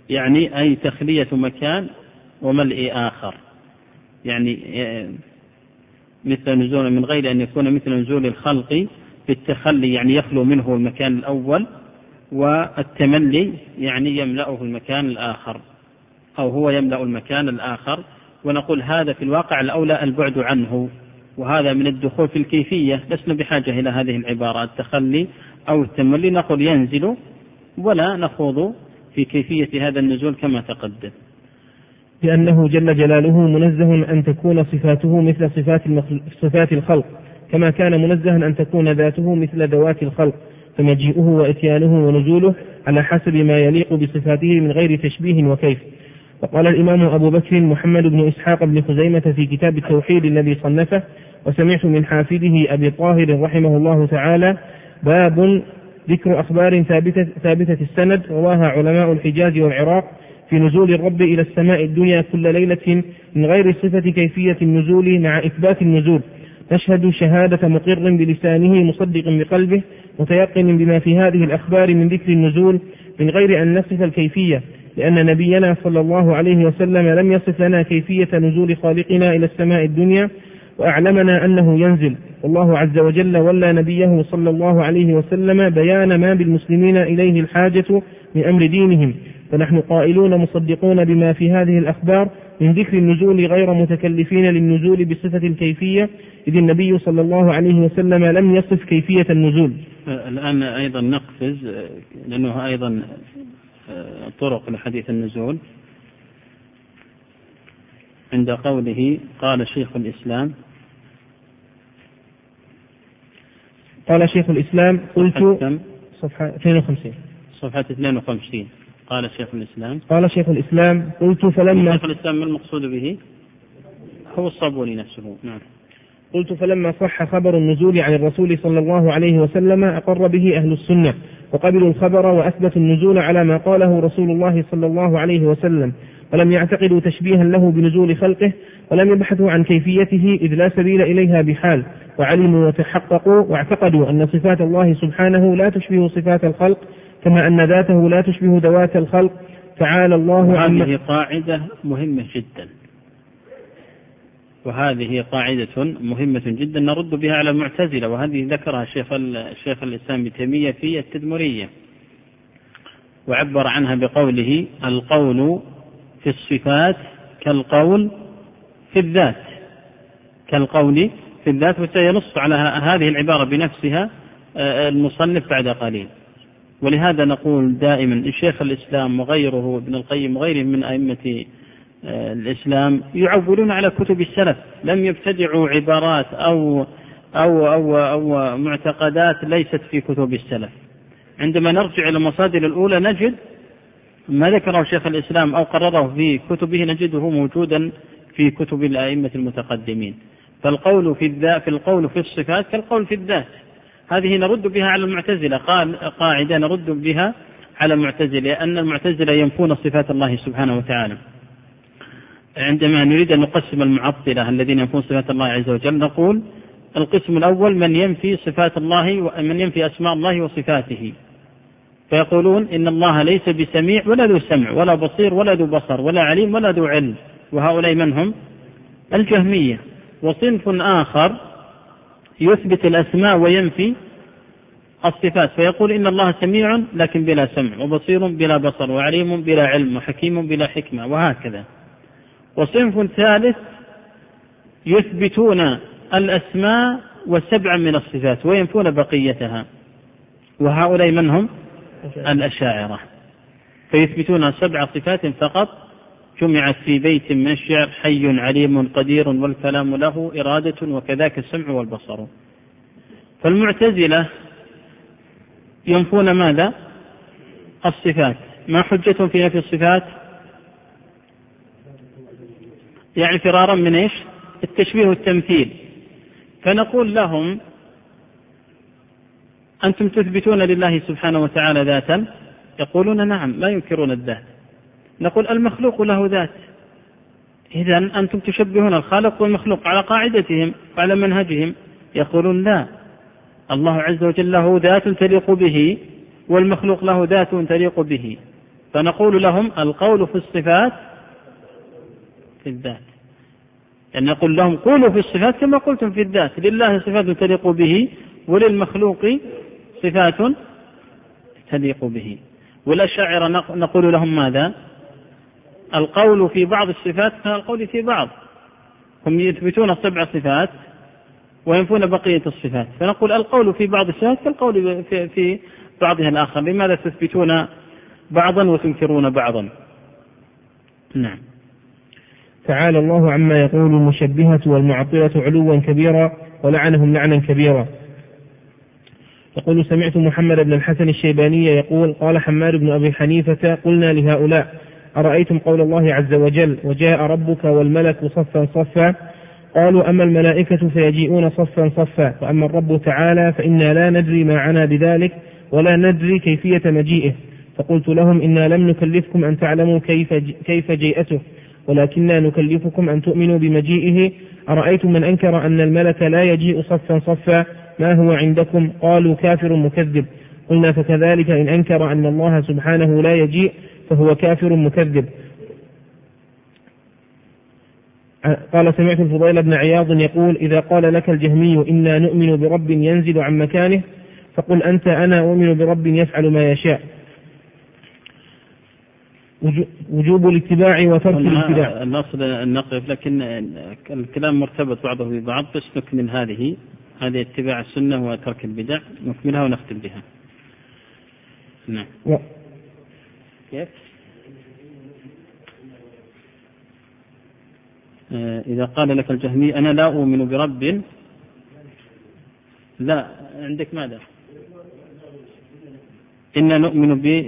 يعني أي تخلية مكان وملء آخر، يعني مثل نزول من غير أن يكون مثل نزول الخلق في التخلي، يعني يخلو منه المكان الأول، والتملي يعني يملأه المكان الآخر أو هو يملأ المكان الآخر. ونقول هذا في الواقع الأولى البعد عنه، وهذا من الدخول في الكيفية. لسنا بحاجة إلى هذه العبارة التخلي أو التملي، نقول ينزل ولا نخوض في كيفية هذا النزول كما تقدم، لأنه جل جلاله منزه أن تكون صفاته مثل صفات, صفات الخلق، كما كان منزها أن تكون ذاته مثل ذوات الخلق، فمجيئه وإتيانه ونزوله على حسب ما يليق بصفاته من غير تشبيه وكيف. وقال الإمام أبو بكر محمد بن إسحاق بن خزيمة في كتاب التوحيد الذي صنفه، وسمعت من حافظه أبي طاهر رحمه الله تعالى: باب ذكر أخبار ثابتة, ثابتة السند رواها علماء الحجاز والعراق في نزول الرب إلى السماء الدنيا كل ليلة من غير صفة كيفية النزول مع إثبات النزول، نشهد شهادة مقر بلسانه مصدق بقلبه متيقن بما في هذه الأخبار من ذكر النزول من غير أن نصف الكيفية، لأن نبينا صلى الله عليه وسلم لم يصف لنا كيفية نزول خالقنا إلى السماء الدنيا، وأعلمنا أنه ينزل، والله عز وجل ولى نبيه صلى الله عليه وسلم بيان ما بالمسلمين إليه الحاجة من أمر دينهم، فنحن قائلون مصدقون بما في هذه الأخبار من ذكر النزول غير متكلفين للنزول بصفة الكيفية، إذ النبي صلى الله عليه وسلم لم يصف كيفية النزول. الآن أيضا نقفز، لأنه أيضا طرق لحديث النزول عند قوله قال شيخ الإسلام قال شيخ الإسلام قلت صفحة اثنين وخمسين صفحة اثنين وخمسين قال شيخ الإسلام قال شيخ الإسلام قلت فلما شيخ الإسلام ما المقصود به؟ هو الصابوني نفسه. نعم. قلت فلما صح خبر النزول عن الرسول صلى الله عليه وسلم أقر به أهل السنة وقبلوا الخبر وأثبتوا النزول على ما قاله رسول الله صلى الله عليه وسلم، ولم يعتقدوا تشبيها له بنزول خلقه، ولم يبحثوا عن كيفيته إذ لا سبيل إليها بحال، وعلموا وتحققوا واعتقدوا أن صفات الله سبحانه لا تشبه صفات الخلق، كما أن ذاته لا تشبه ذوات الخلق، تعالى الله عما. هذه قاعدة مهمة جدا، وهذه قاعدة مهمة جدا نرد بها على المعتزلة، وهذه ذكرها شيخ الشيخ الإسلام ابن تيمية في التدمرية، وعبر عنها بقوله: القول في الصفات كالقول في الذات، كالقول في الذات. وسينص على هذه العبارة بنفسها المصنف بعد قليل. ولهذا نقول دائما الشيخ الإسلام وغيره ابن القيم وغيره من أئمة الإسلام يعولون على كتب السلف، لم يبتدعوا عبارات أو, أو, أو, أو معتقدات ليست في كتب السلف. عندما نرجع إلى المصادر الأولى نجد ما ذكره شيخ الإسلام أو قرره في كتبه نجده موجودا في كتب الأئمة المتقدمين. فالقول في الذات في القول في الصفات كالقول في الذات، هذه نرد بها على المعتزلة، قال قاعدة نرد بها على المعتزلة، أن المعتزلة ينفون صفات الله سبحانه وتعالى. عندما نريد أن نقسم المعطلة الذين ينفون صفات الله عز وجل نقول القسم الأول من ينفي صفات الله ومن ينفي أسماء الله وصفاته، فيقولون إن الله ليس بسميع ولا ذو سمع ولا بصير ولا ذو بصر ولا عليم ولا ذو علم، وهؤلاء من هم؟ الجهمية. وصنف آخر يثبت الأسماء وينفي الصفات، فيقول إن الله سميع لكن بلا سمع، وبصير بلا بصر، وعليم بلا علم، وحكيم بلا حكمة، وهكذا. وصنف ثالث يثبتون الأسماء وسبعا من الصفات وينفون بقيتها، وهؤلاء من هم؟ الأشاعرة، فيثبتون سبع صفات فقط جمعت في بيت من الشعر: حي عليم قدير والكلام له إرادة وكذاك السمع والبصر. فالمعتزلة ينفون ماذا؟ الصفات. ما حجتهم في نفي الصفات؟ يعني فرارا من إيش؟ التشبيه والتمثيل. فنقول لهم: أنتم تثبتون لله سبحانه وتعالى ذاتا؟ يقولون نعم، لا ينكرون الذات. نقول المخلوق له ذات، إذن أنتم تشبهون الخالق والمخلوق على قاعدتهم وعلى منهجهم. يقولون لا، الله عز وجل له ذات تليق به والمخلوق له ذات تليق به، فنقول لهم القول في الصفات في الذات، يعني نقول لهم قولوا في الصفات كما قلتم في الذات، لله صفات تليق به وللمخلوق صفات تليق به. والأشاعرة نقول لهم ماذا؟ القول في بعض الصفات كالقول في بعض، هم يثبتون سبع صفات وينفون بقية الصفات، فنقول القول في بعض الصفات كالقول في بعضها الآخر، لماذا تثبتون بعضا وتنكرون بعضا؟ نعم. تعالى الله عما يقول المشبهة والمعطلة علوا كبيرا ولعنهم لعنا كبيرا. يقول سمعت محمد بن الحسن الشيباني يقول قال حماد بن أبي حنيفة قلنا لهؤلاء أرأيتم قول الله عز وجل وجاء ربك والملك صفا صفا، قالوا أما الملائكة فيجيئون صفا صفا وأما الرب تعالى فإنا لا ندري ما عنا بذلك ولا ندري كيفية مجيئه، فقلت لهم إنا لم نكلفكم أن تعلموا كيف, كيف جيئته ولكننا نكلفكم أن تؤمنوا بمجيئه. أرأيتم من أنكر أن الملك لا يجيء صفا صفا ما هو عندكم؟ قالوا كافر مكذب. قلنا فكذلك إن أنكر أن الله سبحانه لا يجيء فهو كافر مكذب. قال سمعت الفضيل بن عياض يقول إذا قال لك الجهمي إنا نؤمن برب ينزل عن مكانه فقل أنت أنا أؤمن برب يفعل ما يشاء. وجوب الاتباع وترك الاتباع. الأصل النقف، لكن الكلام مرتبط بعضه ببعض، بس نكمل هذه هذه اتباع السنة وترك البدع نكملها ونختم بها. نعم. و... كيف؟ إذا قال لك الجهمي أنا لا أؤمن برب، لا عندك ماذا؟ إنا نؤمن ب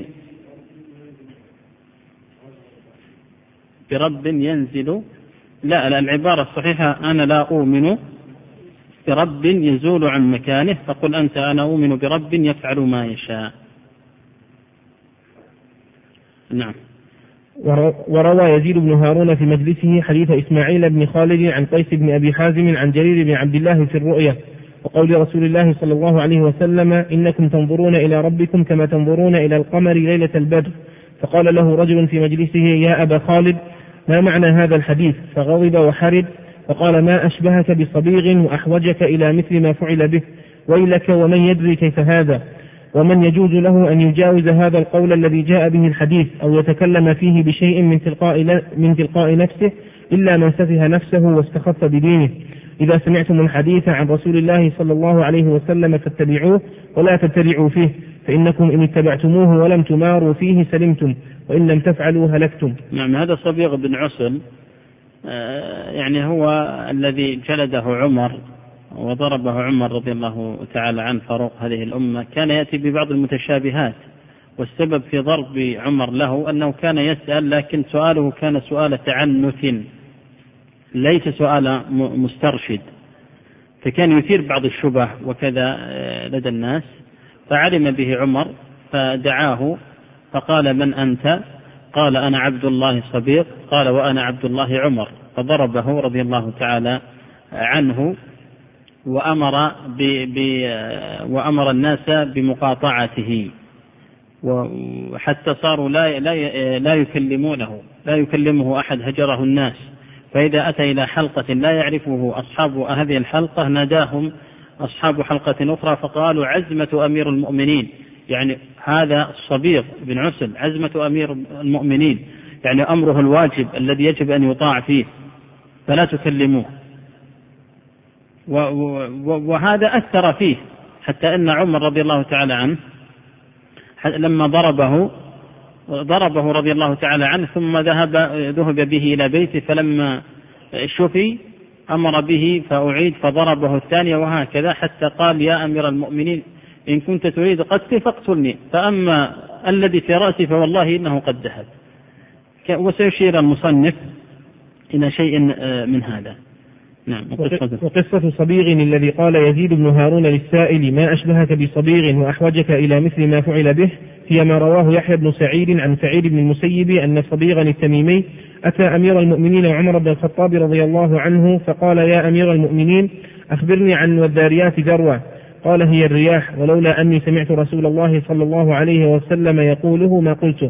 برب ينزل، لا لا العبارة الصحيحة أنا لا أؤمن برب يزول عن مكانه فقل أنت أنا أؤمن برب يفعل ما يشاء. نعم. وروى يزيد بن هارون في مجلسه حديث إسماعيل بن خالد عن قيس بن أبي حازم عن جرير بن عبد الله في الرؤيا وقول رسول الله صلى الله عليه وسلم إنكم تنظرون إلى ربكم كما تنظرون إلى القمر ليلة البدر. فقال له رجل في مجلسه يا أبا خالد ما معنى هذا الحديث؟ فغضب وحرد فقال ما أشبهك بصبيغ وأحوجك إلى مثل ما فعل به، ويلك ومن يدري كيف هذا، ومن يجوز له أن يجاوز هذا القول الذي جاء به الحديث أو يتكلم فيه بشيء من تلقاء, من تلقاء نفسه إلا من سفه نفسه واستخف بدينه. إذا سمعتم الحديث عن رسول الله صلى الله عليه وسلم فاتبعوه ولا تتبعوا فيه، فإنكم إن اتبعتموه ولم تماروا فيه سلمتم وإن لم تفعلوا هلكتم. نعم. هذا صبيغ بن عسل يعني هو الذي جلده عمر وضربه عمر رضي الله تعالى عنه فاروق هذه الأمة، كان يأتي ببعض المتشابهات، والسبب في ضرب عمر له أنه كان يسأل لكن سؤاله كان سؤال تعنت ليس سؤال مسترشد، فكان يثير بعض الشبه وكذا لدى الناس، فعلم به عمر فدعاه فقال من أنت؟ قال أنا عبد الله صبيغ. قال وأنا عبد الله عمر، فضربه رضي الله تعالى عنه وأمر, ب ب وأمر الناس بمقاطعته، وحتى صاروا لا, لا, لا يكلمونه لا يكلمه أحد، هجره الناس، فإذا أتى إلى حلقة لا يعرفه أصحاب هذه الحلقة ناداهم أصحاب حلقة أخرى فقالوا عزمة أمير المؤمنين، يعني هذا الصبيغ بن عسل عزمة أمير المؤمنين، يعني أمره الواجب الذي يجب أن يطاع فيه فلا تكلموه. وهذا أثر فيه حتى أن عمر رضي الله تعالى عنه لما ضربه ضربه رضي الله تعالى عنه ثم ذهب ذهب به إلى بيته، فلما شفي أمر به فأعيد فضربه الثانية، وهكذا حتى قال يا أمير المؤمنين إن كنت تريد قتلي فاقتلني، فأما الذي في رأسي فوالله إنه قد ذهب. وسيشير المصنف إلى شيء من هذا. نعم. وقصة صبيغ الذي قال يزيد بن هارون للسائل ما أشبهك بصبيغ وأحوجك إلى مثل ما فعل به هي ما رواه يحيى بن سعيد عن سعيد بن المسيب أن صبيغا التميمي أتى أمير المؤمنين عمر بن الخطاب رضي الله عنه فقال يا أمير المؤمنين أخبرني عن والذاريات ذروة. قال هي الرياح، ولولا أني سمعت رسول الله صلى الله عليه وسلم يقوله ما قلته.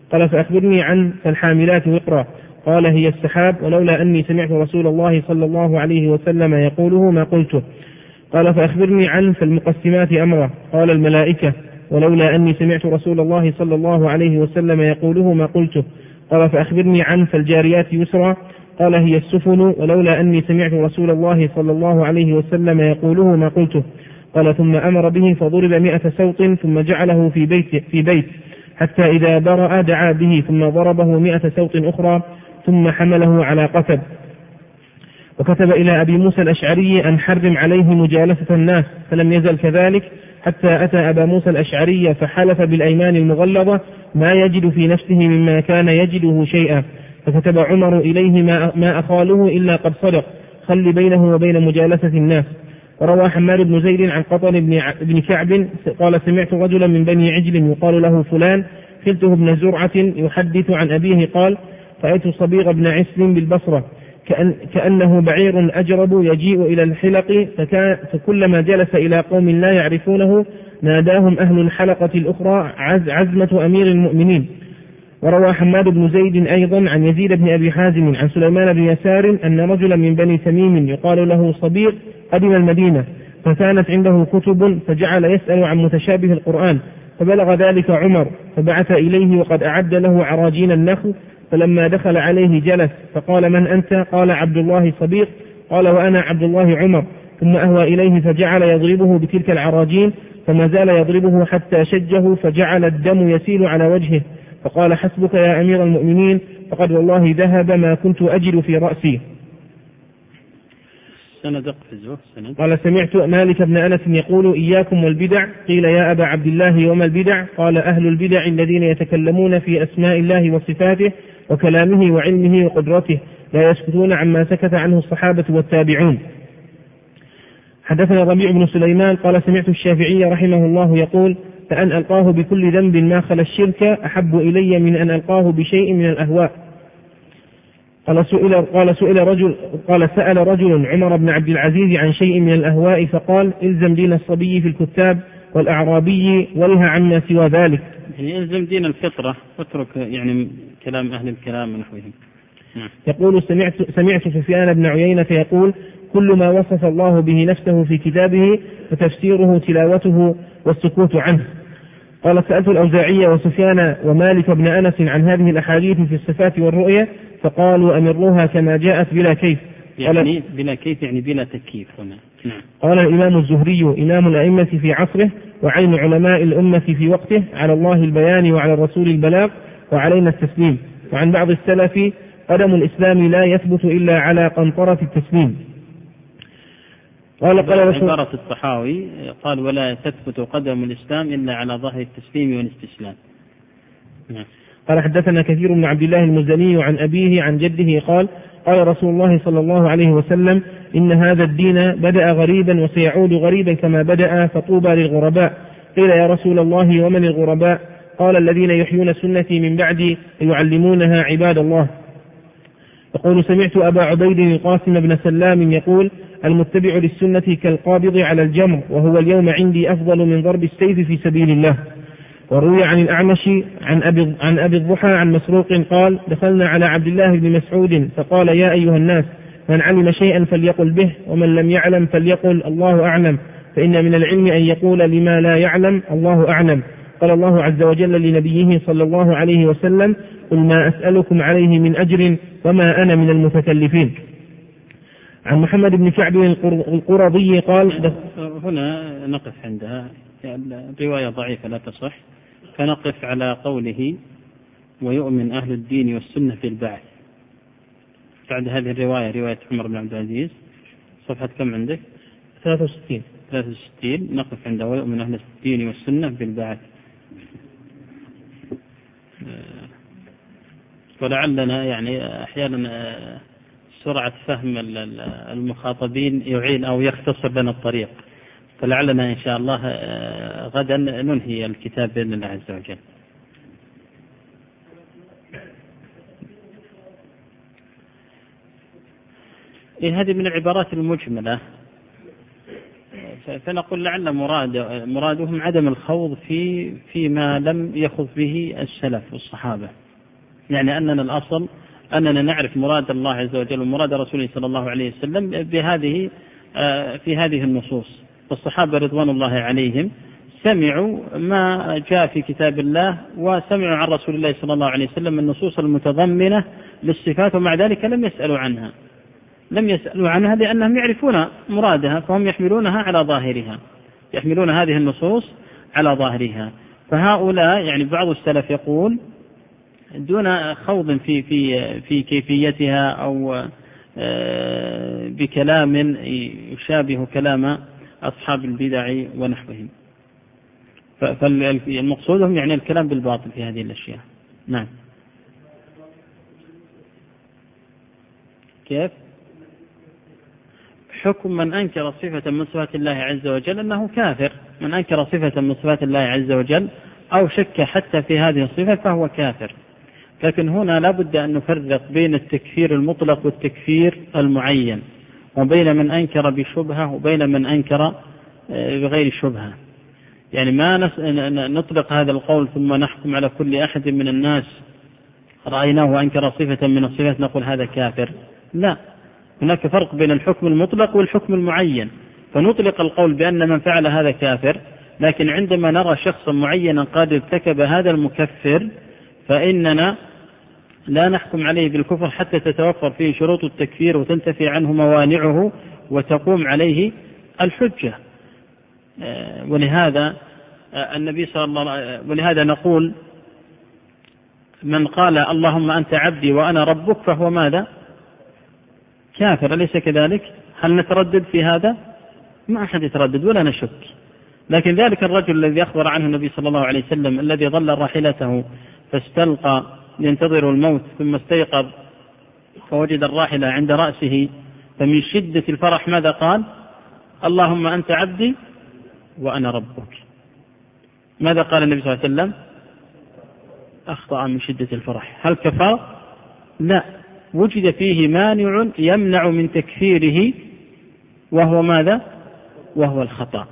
قال فأخبرني عن الحاملات وقرا. قال هي السحاب، ولولا أني سمعت رسول الله صلى الله عليه وسلم يقوله ما قلته. قال فأخبرني عن فالمقسمات أمرا. قال الملائكة، ولولا أني سمعت رسول الله صلى الله عليه وسلم يقوله ما قلته. قال فأخبرني عن فالجاريات يسرا. قال هي السفن، ولولا أني سمعت رسول الله صلى الله عليه وسلم يقوله ما قلته. قال ثم أمر به فضرب مئة سوط ثم جعله في بيت, في بيت حتى إذا برأ دعا به ثم ضربه مئة سوط أخرى ثم حمله على قتب. وكتب إلى أبي موسى الأشعري أن حرم عليه مجالسة الناس، فلم يزل كذلك حتى أتى أبا موسى الأشعري فحلف بالأيمان المغلظة ما يجد في نفسه مما كان يجده شيئا، فكتب عمر إليه ما أخاله إلا قد صدق، خل بينه وبين مجالسة الناس. وروى حماد بن زيد عن قطن بن كعب قال سمعت رجلا من بني عجل يقال له فلان خلته ابن زرعة يحدث عن أبيه قال رأيت صبيغ بن عسل بالبصرة كأن كأنه بعير أجرب يجيء إلى الحلق، فكلما جلس إلى قوم لا يعرفونه ناداهم أهل الحلقة الأخرى عز عزمة أمير المؤمنين. وروى حماد بن زيد أيضا عن يزيد بن أبي حازم عن سليمان بن يسار أن رجلا من بني تميم يقال له صبيغ قدم المدينة فكانت عنده كتب فجعل يسأل عن متشابه القرآن، فبلغ ذلك عمر فبعث إليه وقد أعد له عراجين النخل، فلما دخل عليه جلس فقال من أنت؟ قال عبد الله صبيغ. قال وأنا عبد الله عمر. ثم أهوى إليه فجعل يضربه بتلك العراجين فما زال يضربه حتى شجه فجعل الدم يسيل على وجهه، فقال حسبك يا أمير المؤمنين فقد والله ذهب ما كنت أجد في رأسي. قال سمعت مالك بن أنس يقول إياكم والبدع. قيل يا أبا عبد الله وما البدع؟ قال أهل البدع الذين يتكلمون في أسماء الله وصفاته وكلامه وعلمه وقدرته لا يسكتون عما سكت عنه الصحابة والتابعون. حدثنا ربيع بن سليمان قال سمعت الشافعي رحمه الله يقول فأن ألقاه بكل ذنب ما خلا الشرك أحب إلي من أن ألقاه بشيء من الأهواء. قال سئل, قال سئل رجل قال سأل رجل عمر بن عبد العزيز عن شيء من الأهواء فقال الزم دين الصبي في الكتاب والأعرابي ولها عما سوى ذلك. يعني الزم دين الفطرة واترك يعني كلام أهل الكلام ونحوهم. يقول سمعت, سمعت سفيان بن عيينة يقول كل ما وصف الله به نفسه في كتابه فتفسيره تلاوته والسكوت عنه. قال سألت الأوزاعي وسفيان ومالك بن أنس عن هذه الأحاديث في الصفات والرؤية فقالوا أمروها كما جاءت بلا كيف. يعني بلا كيف يعني بلا تكييف هنا. نعم. قال الإمام الزهري إمام الأئمة في عصره وعين علماء الأمة في وقته على الله البيان وعلى الرسول البلاغ وعلينا التسليم. وعن بعض السلف قدم الإسلام لا يثبت إلا على قنطرة التسليم. قال قال رسول عبارة الصحاوي قال ولا تثبت قدم الإسلام إلا على ظهر التسليم والاستسلام. نعم. قال حدثنا كثير بن عبد الله المزني عن أبيه عن جده قال قال رسول الله صلى الله عليه وسلم إن هذا الدين بدأ غريبا وسيعود غريبا كما بدأ فطوبى للغرباء. قيل يا رسول الله ومن الغرباء؟ قال الذين يحيون سنتي من بعدي يعلمونها عباد الله. يقول سمعت أبا عبيد القاسم بن سلام يقول المتبع للسنة كالقابض على الجمر وهو اليوم عندي أفضل من ضرب السيف في سبيل الله. وروي عن الأعمش عن أبي, عن أبي الضحى عن مسروق قال دخلنا على عبد الله بن مسعود فقال يا أيها الناس من علم شيئا فليقل به ومن لم يعلم فليقل الله أعلم، فإن من العلم أن يقول لما لا يعلم الله أعلم. قال الله عز وجل لنبيه صلى الله عليه وسلم قل ما أسألكم عليه من أجر وما أنا من المتكلفين. عن محمد بن كعب القرظي قال هنا نقف عندها الرواية ضعيفة لا تصح، فنقف على قوله ويؤمن أهل الدين والسنة في البعث. بعد هذه الرواية رواية عمر بن عبد العزيز صفحة كم عندك؟ ثلاثة وستين ثلاثة وستين نقف عند ويؤمن أهل الدين والسنة في البعث. ولعلنا يعني أحيانا سرعة فهم المخاطبين يعين أو يختصر لنا الطريق، فلعلنا إن شاء الله غدا ننهي الكتاب بإذن الله عز وجل. إيه هذه من العبارات المجملة فنقول لعل مراد مرادهم عدم الخوض في فيما لم يخض به السلف والصحابة، يعني أننا الأصل أننا نعرف مراد الله عز وجل ومراد رسوله صلى الله عليه وسلم بهذه في هذه النصوص. والصحابة رضوان الله عليهم سمعوا ما جاء في كتاب الله وسمعوا عن رسول الله صلى الله عليه وسلم النصوص المتضمنة للصفات، ومع ذلك لم يسألوا عنها لم يسألوا عنها لأنهم يعرفون مرادها، فهم يحملونها على ظاهرها، يحملون هذه النصوص على ظاهرها. فهؤلاء يعني بعض السلف يقول دون خوض في في في كيفيتها أو بكلام يشابه كلام أصحاب البدع ونحوهم، فالمقصودهم يعني الكلام بالباطل في هذه الأشياء. نعم. كيف حكم من أنكر صفة من صفات الله عز وجل؟ أنه كافر. من أنكر صفة من صفات الله عز وجل أو شك حتى في هذه الصفة فهو كافر. لكن هنا لا بد أن نفرق بين التكفير المطلق والتكفير المعين، وبين من أنكر بشبهة وبين من أنكر بغير شبهة. يعني ما نطلق هذا القول ثم نحكم على كل أحد من الناس رأيناه أنكر صفة من الصفات نقول هذا كافر، لا. هناك فرق بين الحكم المطلق والحكم المعين، فنطلق القول بأن من فعل هذا كافر، لكن عندما نرى شخصا معينا قد ارتكب هذا المكفر فإننا لا نحكم عليه بالكفر حتى تتوفر فيه شروط التكفير وتنتفي عنه موانعه وتقوم عليه الحجة. ولهذا النبي صلى الله عليه وسلم ولهذا نقول من قال اللهم أنت عبدي وأنا ربك فهو ماذا؟ كافر، أليس كذلك؟ هل نتردد في هذا؟ ما أحد يتردد ولا نشك. لكن ذلك الرجل الذي أخبر عنه النبي صلى الله عليه وسلم الذي ظل راحلته فاستلقى ينتظر الموت ثم استيقظ فوجد الراحلة عند رأسه، فمن شدة الفرح ماذا قال؟ اللهم أنت عبدي وأنا ربك. ماذا قال النبي صلى الله عليه وسلم؟ أخطأ من شدة الفرح. هل كفر؟ لا، وجد فيه مانع يمنع من تكفيره وهو ماذا؟ وهو الخطأ.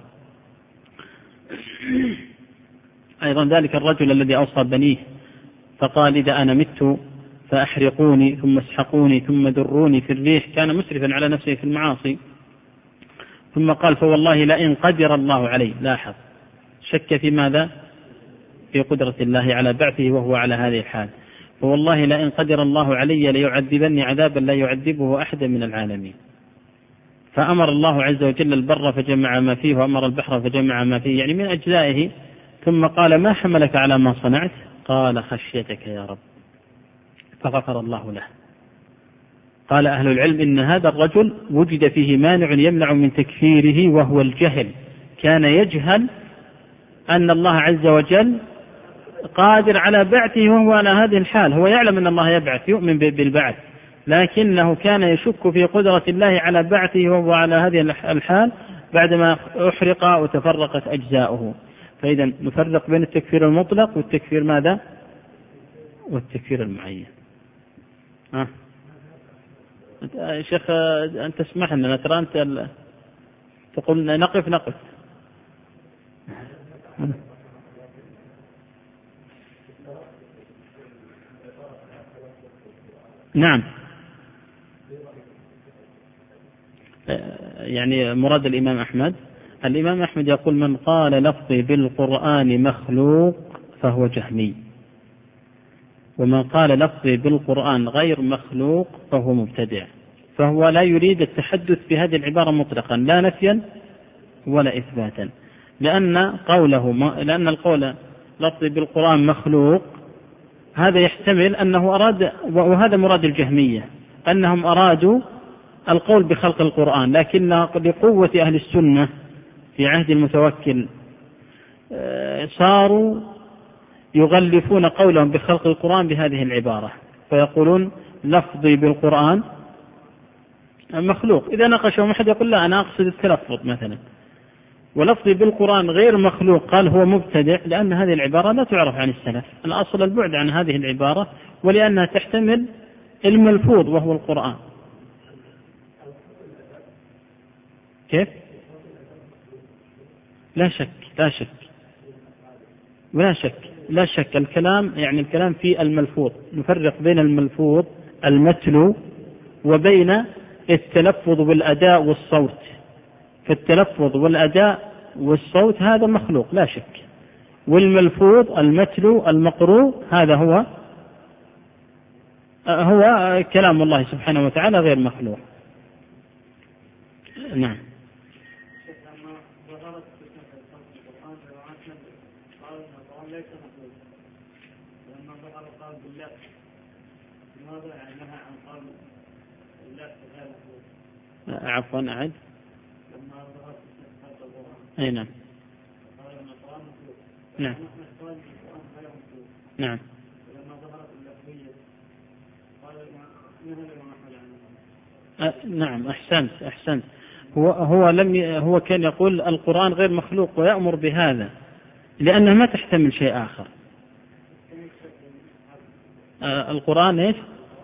أيضا ذلك الرجل الذي أوصى بنيه فقال إذا أنا مت فأحرقوني ثم اسحقوني ثم دروني في الريح، كان مسرفا على نفسه في المعاصي، ثم قال فوالله لئن قدر الله عليه، لاحظ شك في ماذا؟ في قدرة الله على بعثه وهو على هذه الحال، فوالله لئن قدر الله علي ليعذبني عذابا لا يعذبه أحدا من العالمين. فأمر الله عز وجل البر فجمع ما فيه وأمر البحر فجمع ما فيه، يعني من أجزائه، ثم قال ما حملك على ما صنعت؟ قال خشيتك يا رب، فغفر الله له. قال أهل العلم إن هذا الرجل وجد فيه مانع يمنع من تكفيره وهو الجهل، كان يجهل أن الله عز وجل قادر على بعثه وهو على هذه الحال، هو يعلم أن الله يبعث، يؤمن بالبعث، لكنه كان يشك في قدرة الله على بعثه وهو على هذه الحال بعدما أحرق وتفرقت أجزاؤه. فإذا نفرق بين التكفير المطلق والتكفير ماذا؟ والتكفير المعين. ها شيخ أنت تسمح لنا ترى أنت تقول نقف نقف. نعم، يعني مراد الإمام أحمد الإمام أحمد يقول من قال لفظي بالقرآن مخلوق فهو جهمي، ومن قال لفظي بالقرآن غير مخلوق فهو مبتدع. فهو لا يريد التحدث بهذه العبارة مطلقا، لا نفيا ولا إثباتا، لأن قوله لأن القول لفظي بالقرآن مخلوق هذا يحتمل أنه أراد، وهذا مراد الجهمية، أنهم أرادوا القول بخلق القرآن، لكن لقوة أهل السنة في عهد المتوكل صاروا يغلفون قولهم بخلق القرآن بهذه العبارة، فيقولون لفظي بالقرآن مخلوق. إذا ناقشهم أحد يقول لا أنا أقصد التلفظ مثلا، ولفظي بالقرآن غير مخلوق قال هو مبتدع، لأن هذه العبارة لا تعرف عن السلف، الأصل البعد عن هذه العبارة، ولأنها تحتمل الملفوظ وهو القرآن. كيف؟ لا شك لا شك ولا شك لا شك الكلام يعني الكلام في الملفوظ، نفرق بين الملفوظ المتلو وبين التلفظ بالأداء والصوت. فالتلفظ والأداء والصوت هذا مخلوق لا شك، والملفوظ المتلو المقروء هذا هو هو كلام الله سبحانه وتعالى غير مخلوق. نعم. عفوا أعد. أي نعم. نعم. نعم. أه نعم أحسنت أحسنت. هو هو لم ي... هو كان يقول القرآن غير مخلوق ويأمر بهذا لأنه ما تحتمل شيء آخر. أه القرآن إيش؟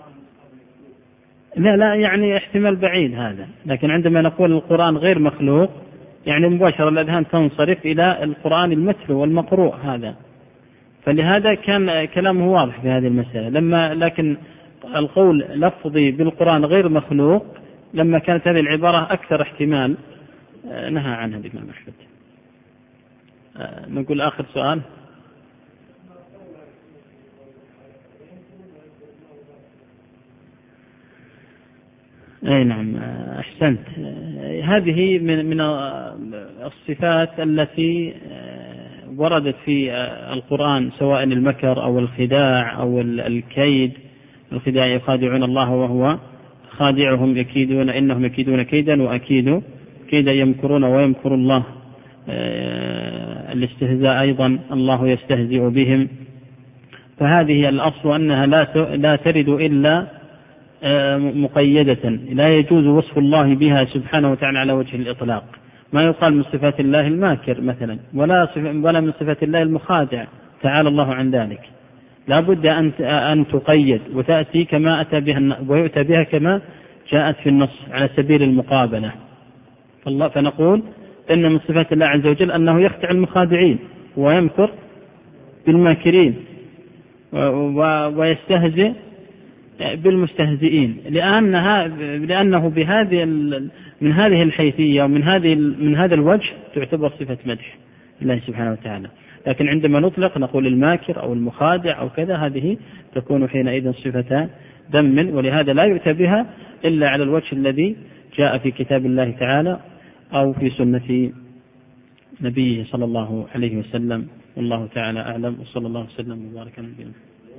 لا لا يعني احتمال بعيد هذا، لكن عندما نقول القرآن غير مخلوق يعني مباشرة الأذهان تنصرف إلى القرآن المتلو والمقروء هذا، فلهذا كان كلامه واضح في هذه المسألة. لما لكن القول لفظي بالقرآن غير مخلوق لما كانت هذه العبارة أكثر احتمال نهى عنها الإمام أحمد. نقول آخر سؤال. أي نعم أحسنت. هذه من من الصفات التي وردت في القرآن سواء المكر أو الخداع أو الكيد. الخداع يخادعون الله وهو خادعهم يكيدون إنهم يكيدون كيدا وأكيد كيدا يمكرون ويمكر الله. الاستهزاء أيضا الله يستهزئ بهم. فهذه الأصل أنها لا لا ترد إلا مقيدة، لا يجوز وصف الله بها سبحانه وتعالى على وجه الإطلاق. ما يقال من صفات الله الماكر مثلا ولا ولا من صفات الله المخادع تعالى الله عن ذلك. لا بد أن أن تقيد وتأتي كما أتى بها ويؤتى بها كما جاءت في النص على سبيل المقابلة. فالله فنقول إن من صفات الله عز وجل أنه يخدع المخادعين ويمكر بالماكرين ويستهزئ بالمستهزئين، لأنها لأنه بهذه من هذه الحيثية ومن هذه من هذا الوجه تعتبر صفة مدح الله سبحانه وتعالى. لكن عندما نطلق نقول الماكر أو المخادع أو كذا هذه تكون حينئذ صفة ذم، ولهذا لا يؤتى بها إلا على الوجه الذي جاء في كتاب الله تعالى أو في سنة نبيه صلى الله عليه وسلم. والله تعالى أعلم، وصلى الله وسلم وبارك على نبينا.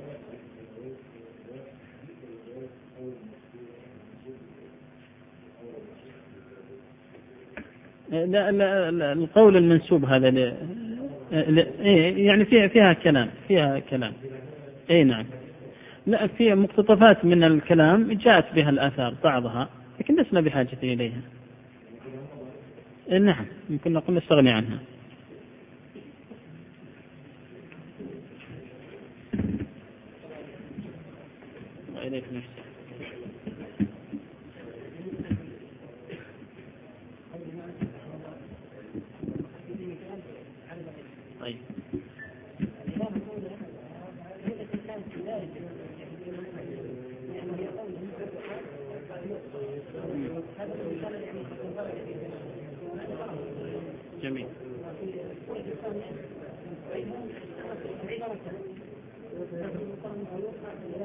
لا لا لا القول المنسوب هذا ل... ل... يعني فيها فيها كلام فيها كلام اي نعم. لا في مقتطفات من الكلام جاءت بها الآثار بعضها لكن لسنا بحاجة إليها. نعم يمكن نقول نستغني عنها. وإليك نفسك. طيب جميل.